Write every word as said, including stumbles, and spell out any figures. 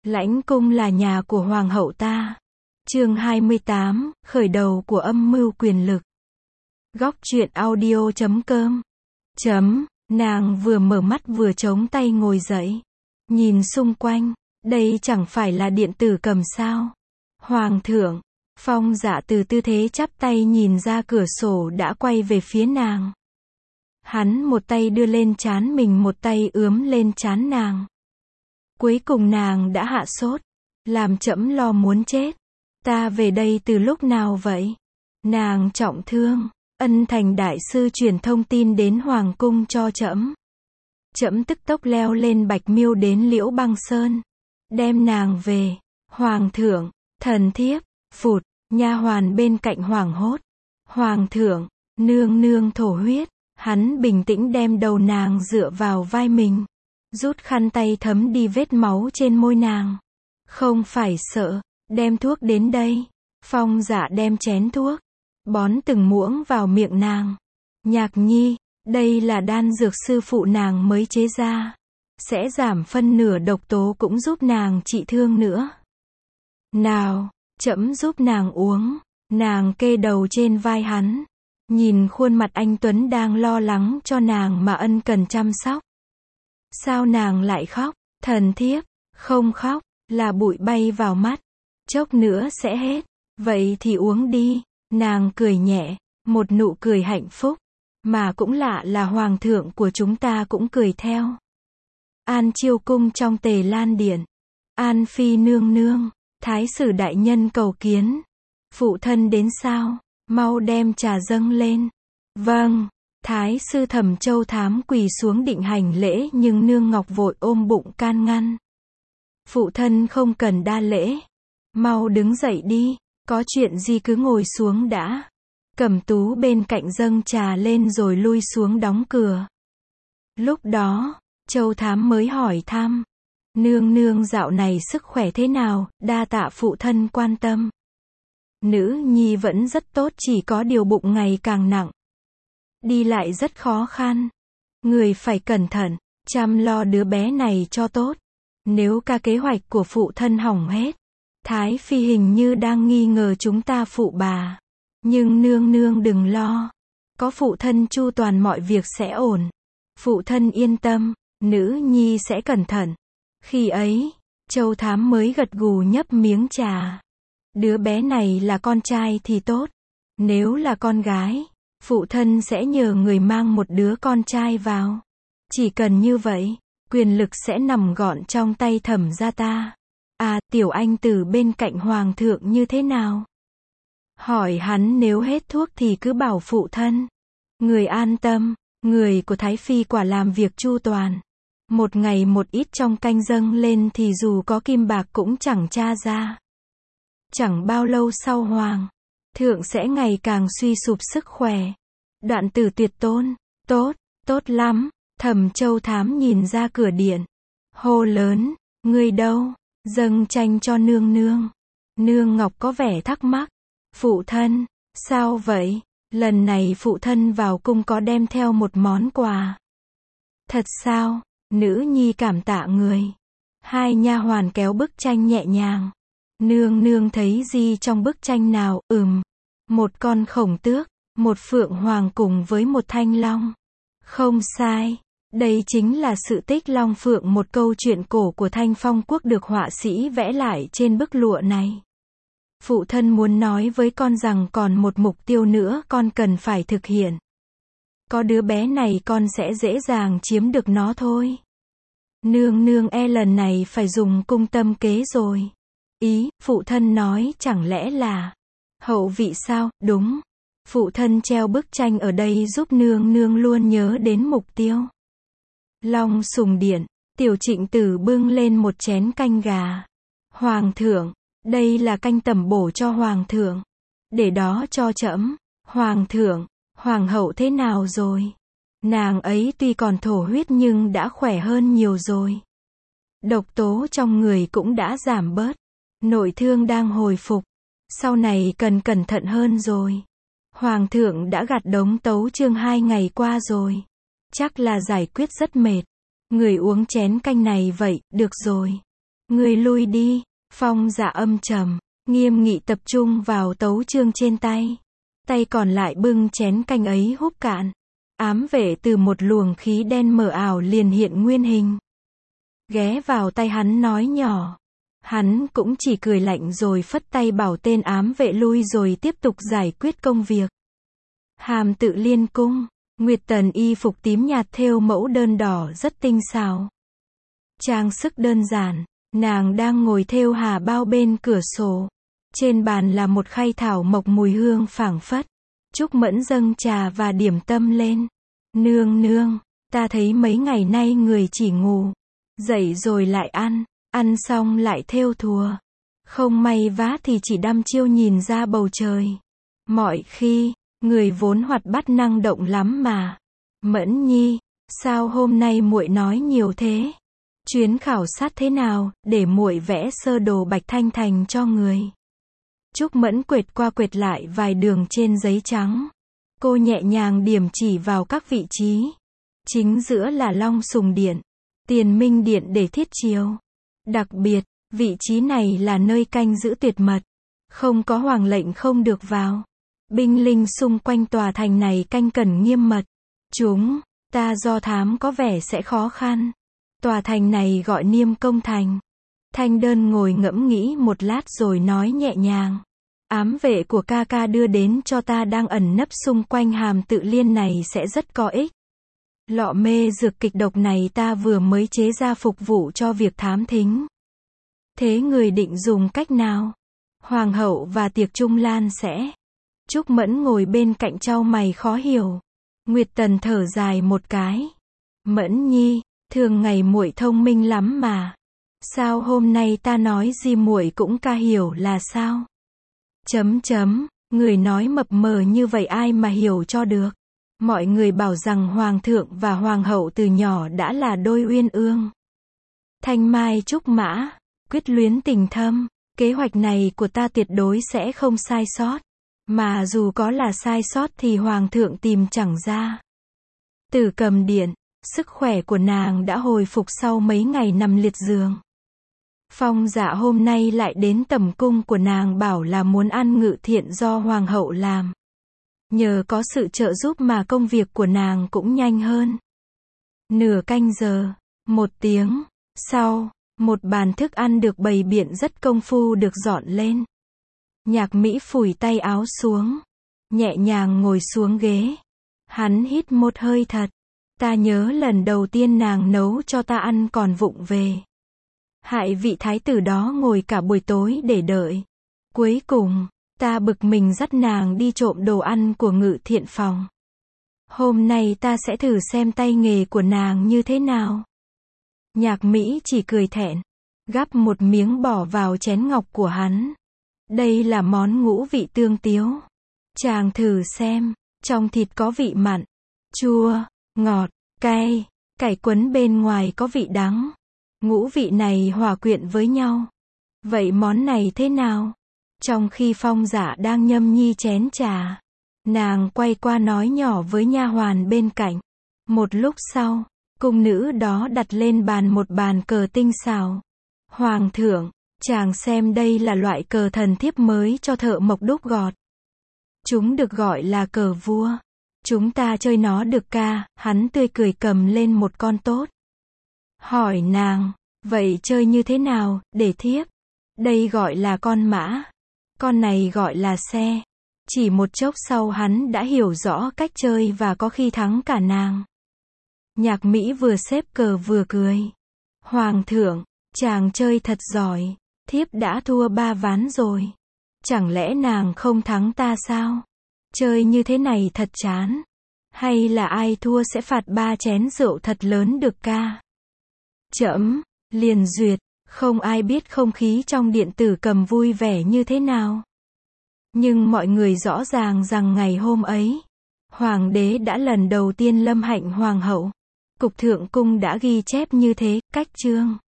Lãnh cung là nhà của hoàng hậu ta. Chương hai mươi tám, khởi đầu của âm mưu quyền lực. Góc truyện audio chấm com. Chấm, nàng vừa mở mắt vừa chống tay ngồi dậy. Nhìn xung quanh, đây chẳng phải là điện tử cầm sao. Hoàng thượng, Phong Dạ từ tư thế chắp tay nhìn ra cửa sổ đã quay về phía nàng. Hắn một tay đưa lên trán mình, một tay ướm lên trán nàng. Cuối cùng nàng đã hạ sốt, làm trẫm lo muốn chết. Ta về đây từ lúc nào vậy? Nàng trọng thương, ân thành đại sư truyền thông tin đến hoàng cung cho trẫm. Trẫm tức tốc leo lên Bạch Miêu đến Liễu Băng Sơn, đem nàng về. Hoàng thượng, thần thiếp, phụt, nha hoàn bên cạnh hoảng hốt. Hoàng thượng, nương nương thổ huyết. Hắn bình tĩnh đem đầu nàng dựa vào vai mình, rút khăn tay thấm đi vết máu trên môi nàng. Không phải sợ, đem thuốc đến đây. Phong Dạ đem chén thuốc, bón từng muỗng vào miệng nàng. Nhạc nhi, đây là đan dược sư phụ nàng mới chế ra, sẽ giảm phân nửa độc tố cũng giúp nàng trị thương nữa. Nào, trẫm giúp nàng uống. Nàng kê đầu trên vai hắn, nhìn khuôn mặt anh Tuấn đang lo lắng cho nàng mà ân cần chăm sóc. Sao nàng lại khóc? Thần thiếp, không khóc, là bụi bay vào mắt. Chốc nữa sẽ hết. Vậy thì uống đi. Nàng cười nhẹ, một nụ cười hạnh phúc. Mà cũng lạ là hoàng thượng của chúng ta cũng cười theo. An Chiêu cung trong Tề Lan điện. An Phi nương nương, thái sử đại nhân cầu kiến. Phụ thân đến sao? Mau đem trà dâng lên. Vâng. Thái sư Thẩm Châu Thám quỳ xuống định hành lễ, nhưng nương ngọc vội ôm bụng can ngăn. Phụ thân không cần đa lễ. Mau đứng dậy đi. Có chuyện gì cứ ngồi xuống đã. Cẩm Tú bên cạnh dâng trà lên rồi lui xuống đóng cửa. Lúc đó, Châu Thám mới hỏi thăm. Nương nương dạo này sức khỏe thế nào? Đa tạ phụ thân quan tâm. Nữ nhi vẫn rất tốt, chỉ có điều bụng ngày càng nặng. Đi lại rất khó khăn. Người phải cẩn thận, chăm lo đứa bé này cho tốt. Nếu cả kế hoạch của phụ thân hỏng hết. Thái phi hình như đang nghi ngờ chúng ta phụ bà. Nhưng nương nương đừng lo. Có phụ thân chu toàn mọi việc sẽ ổn. Phụ thân yên tâm, nữ nhi sẽ cẩn thận. Khi ấy, Châu Thám mới gật gù nhấp miếng trà. Đứa bé này là con trai thì tốt. Nếu là con gái, phụ thân sẽ nhờ người mang một đứa con trai vào. Chỉ cần như vậy, quyền lực sẽ nằm gọn trong tay Thẩm gia ta. À, tiểu anh từ bên cạnh hoàng thượng như thế nào? Hỏi hắn nếu hết thuốc thì cứ bảo phụ thân. Người an tâm, người của Thái phi quả làm việc chu toàn. Một ngày một ít trong canh dâng lên thì dù có kim bạc cũng chẳng tra ra. Chẳng bao lâu sau hoàng thượng sẽ ngày càng suy sụp sức khỏe. Đoạn tử tuyệt tôn. Tốt, tốt lắm. Thẩm Châu Thám nhìn ra cửa điện, hô lớn, ngươi đâu? Dâng tranh cho nương nương. Nương ngọc có vẻ thắc mắc. Phụ thân, sao vậy? Lần này phụ thân vào cung có đem theo một món quà. Thật sao? Nữ nhi cảm tạ người. Hai nha hoàn kéo bức tranh nhẹ nhàng. Nương nương thấy gì trong bức tranh nào? Ừm, một con khổng tước, một phượng hoàng cùng với một thanh long. Không sai, đây chính là sự tích long phượng, một câu chuyện cổ của Thanh Phong quốc được họa sĩ vẽ lại trên bức lụa này. Phụ thân muốn nói với con rằng còn một mục tiêu nữa con cần phải thực hiện. Có đứa bé này con sẽ dễ dàng chiếm được nó thôi. Nương nương e lần này phải dùng cung tâm kế rồi. Ý, phụ thân nói chẳng lẽ là hậu vị sao? Đúng. Phụ thân treo bức tranh ở đây giúp nương nương luôn nhớ đến mục tiêu. Long sùng điện, Tiểu Trịnh Tử bưng lên một chén canh gà. Hoàng thượng, đây là canh tẩm bổ cho hoàng thượng. Để đó cho trẫm. Hoàng thượng, hoàng hậu thế nào rồi? Nàng ấy tuy còn thổ huyết nhưng đã khỏe hơn nhiều rồi. Độc tố trong người cũng đã giảm bớt. Nội thương đang hồi phục. Sau này cần cẩn thận hơn rồi. Hoàng thượng đã gặt đống tấu chương hai ngày qua rồi. Chắc là giải quyết rất mệt. Người uống chén canh này vậy, được rồi. Ngươi lui đi. Phong Dạ âm trầm, nghiêm nghị tập trung vào tấu chương trên tay. Tay còn lại bưng chén canh ấy húp cạn. Ám vệ từ một luồng khí đen mờ ảo liền hiện nguyên hình. Ghé vào tay hắn nói nhỏ. Hắn cũng chỉ cười lạnh rồi phất tay bảo tên ám vệ lui rồi tiếp tục giải quyết công việc. Hàm Tự Liên cung, Nguyệt Tần y phục tím nhạt thêu mẫu đơn đỏ rất tinh xảo. Trang sức đơn giản, nàng đang ngồi thêu hà bao bên cửa sổ. Trên bàn là một khay thảo mộc mùi hương phảng phất. Trúc Mẫn dâng trà và điểm tâm lên. Nương nương, ta thấy mấy ngày nay người chỉ ngủ, dậy rồi lại ăn, ăn xong lại thêu thùa. Không may vá thì chỉ đăm chiêu nhìn ra bầu trời. Mọi khi, người vốn hoạt bát năng động lắm mà. Mẫn nhi, sao hôm nay muội nói nhiều thế? Chuyến khảo sát thế nào, để muội vẽ sơ đồ Bạch Thanh Thành cho người. Trúc Mẫn quệt qua quệt lại vài đường trên giấy trắng. Cô nhẹ nhàng điểm chỉ vào các vị trí. Chính giữa là Long Sùng Điện, Tiền Minh Điện để thiết chiếu. Đặc biệt, vị trí này là nơi canh giữ tuyệt mật. Không có hoàng lệnh không được vào. Binh linh xung quanh tòa thành này canh cẩn nghiêm mật. Chúng ta do thám có vẻ sẽ khó khăn. Tòa thành này gọi Niêm Công Thành. Thanh Đơn ngồi ngẫm nghĩ một lát rồi nói nhẹ nhàng. Ám vệ của ca ca đưa đến cho ta đang ẩn nấp xung quanh Hàm Tự Liên này sẽ rất có ích. Lọ mê dược kịch độc này ta vừa mới chế ra phục vụ cho việc thám thính. Thế người định dùng cách nào? Hoàng hậu và Tiệc Trung Lan sẽ. Trúc Mẫn ngồi bên cạnh chau mày khó hiểu. Nguyệt Tần thở dài một cái. Mẫn nhi, thường ngày muội thông minh lắm mà. Sao hôm nay ta nói gì muội cũng ca hiểu là sao? Chấm chấm, người nói mập mờ như vậy ai mà hiểu cho được. Mọi người bảo rằng hoàng thượng và hoàng hậu từ nhỏ đã là đôi uyên ương. Thanh mai trúc mã, quyết luyến tình thâm, kế hoạch này của ta tuyệt đối sẽ không sai sót. Mà dù có là sai sót thì hoàng thượng tìm chẳng ra. Tử Cầm Điện, sức khỏe của nàng đã hồi phục sau mấy ngày nằm liệt giường. Phong Dạ hôm nay lại đến tẩm cung của nàng bảo là muốn ăn ngự thiện do hoàng hậu làm. Nhờ có sự trợ giúp mà công việc của nàng cũng nhanh hơn. Nửa canh giờ, một tiếng, sau, một bàn thức ăn được bày biện rất công phu được dọn lên. Nhạc Mỹ phủi tay áo xuống, nhẹ nhàng ngồi xuống ghế. Hắn hít một hơi thật. Ta nhớ lần đầu tiên nàng nấu cho ta ăn còn vụng về. Hại vị thái tử đó ngồi cả buổi tối để đợi. Cuối cùng, ta bực mình dắt nàng đi trộm đồ ăn của ngự thiện phòng. Hôm nay ta sẽ thử xem tay nghề của nàng như thế nào. Nhạc Mỹ chỉ cười thẹn, gắp một miếng bỏ vào chén ngọc của hắn. Đây là món ngũ vị tương tiếu. Chàng thử xem, trong thịt có vị mặn, chua, ngọt, cay, cải quấn bên ngoài có vị đắng. Ngũ vị này hòa quyện với nhau. Vậy món này thế nào? Trong khi Phong Dạ đang nhâm nhi chén trà, nàng quay qua nói nhỏ với nha hoàn bên cạnh. Một lúc sau, cung nữ đó đặt lên bàn một bàn cờ tinh xảo. Hoàng thượng, chàng xem đây là loại cờ thần thiếp mới cho thợ mộc đúc gọt. Chúng được gọi là cờ vua. Chúng ta chơi nó được ca. Hắn tươi cười cầm lên một con tốt. Hỏi nàng, vậy chơi như thế nào, để thiếp? Đây gọi là con mã. Con này gọi là xe. Chỉ một chốc sau hắn đã hiểu rõ cách chơi và có khi thắng cả nàng. Nhạc Mỹ vừa xếp cờ vừa cười. Hoàng thượng, chàng chơi thật giỏi. Thiếp đã thua ba ván rồi. Chẳng lẽ nàng không thắng ta sao? Chơi như thế này thật chán. Hay là ai thua sẽ phạt ba chén rượu thật lớn được ca? Trẫm liền duyệt. Không ai biết không khí trong điện Tử Cầm vui vẻ như thế nào. Nhưng mọi người rõ ràng rằng ngày hôm ấy, hoàng đế đã lần đầu tiên lâm hạnh hoàng hậu. Cục Thượng Cung đã ghi chép như thế, cách chương.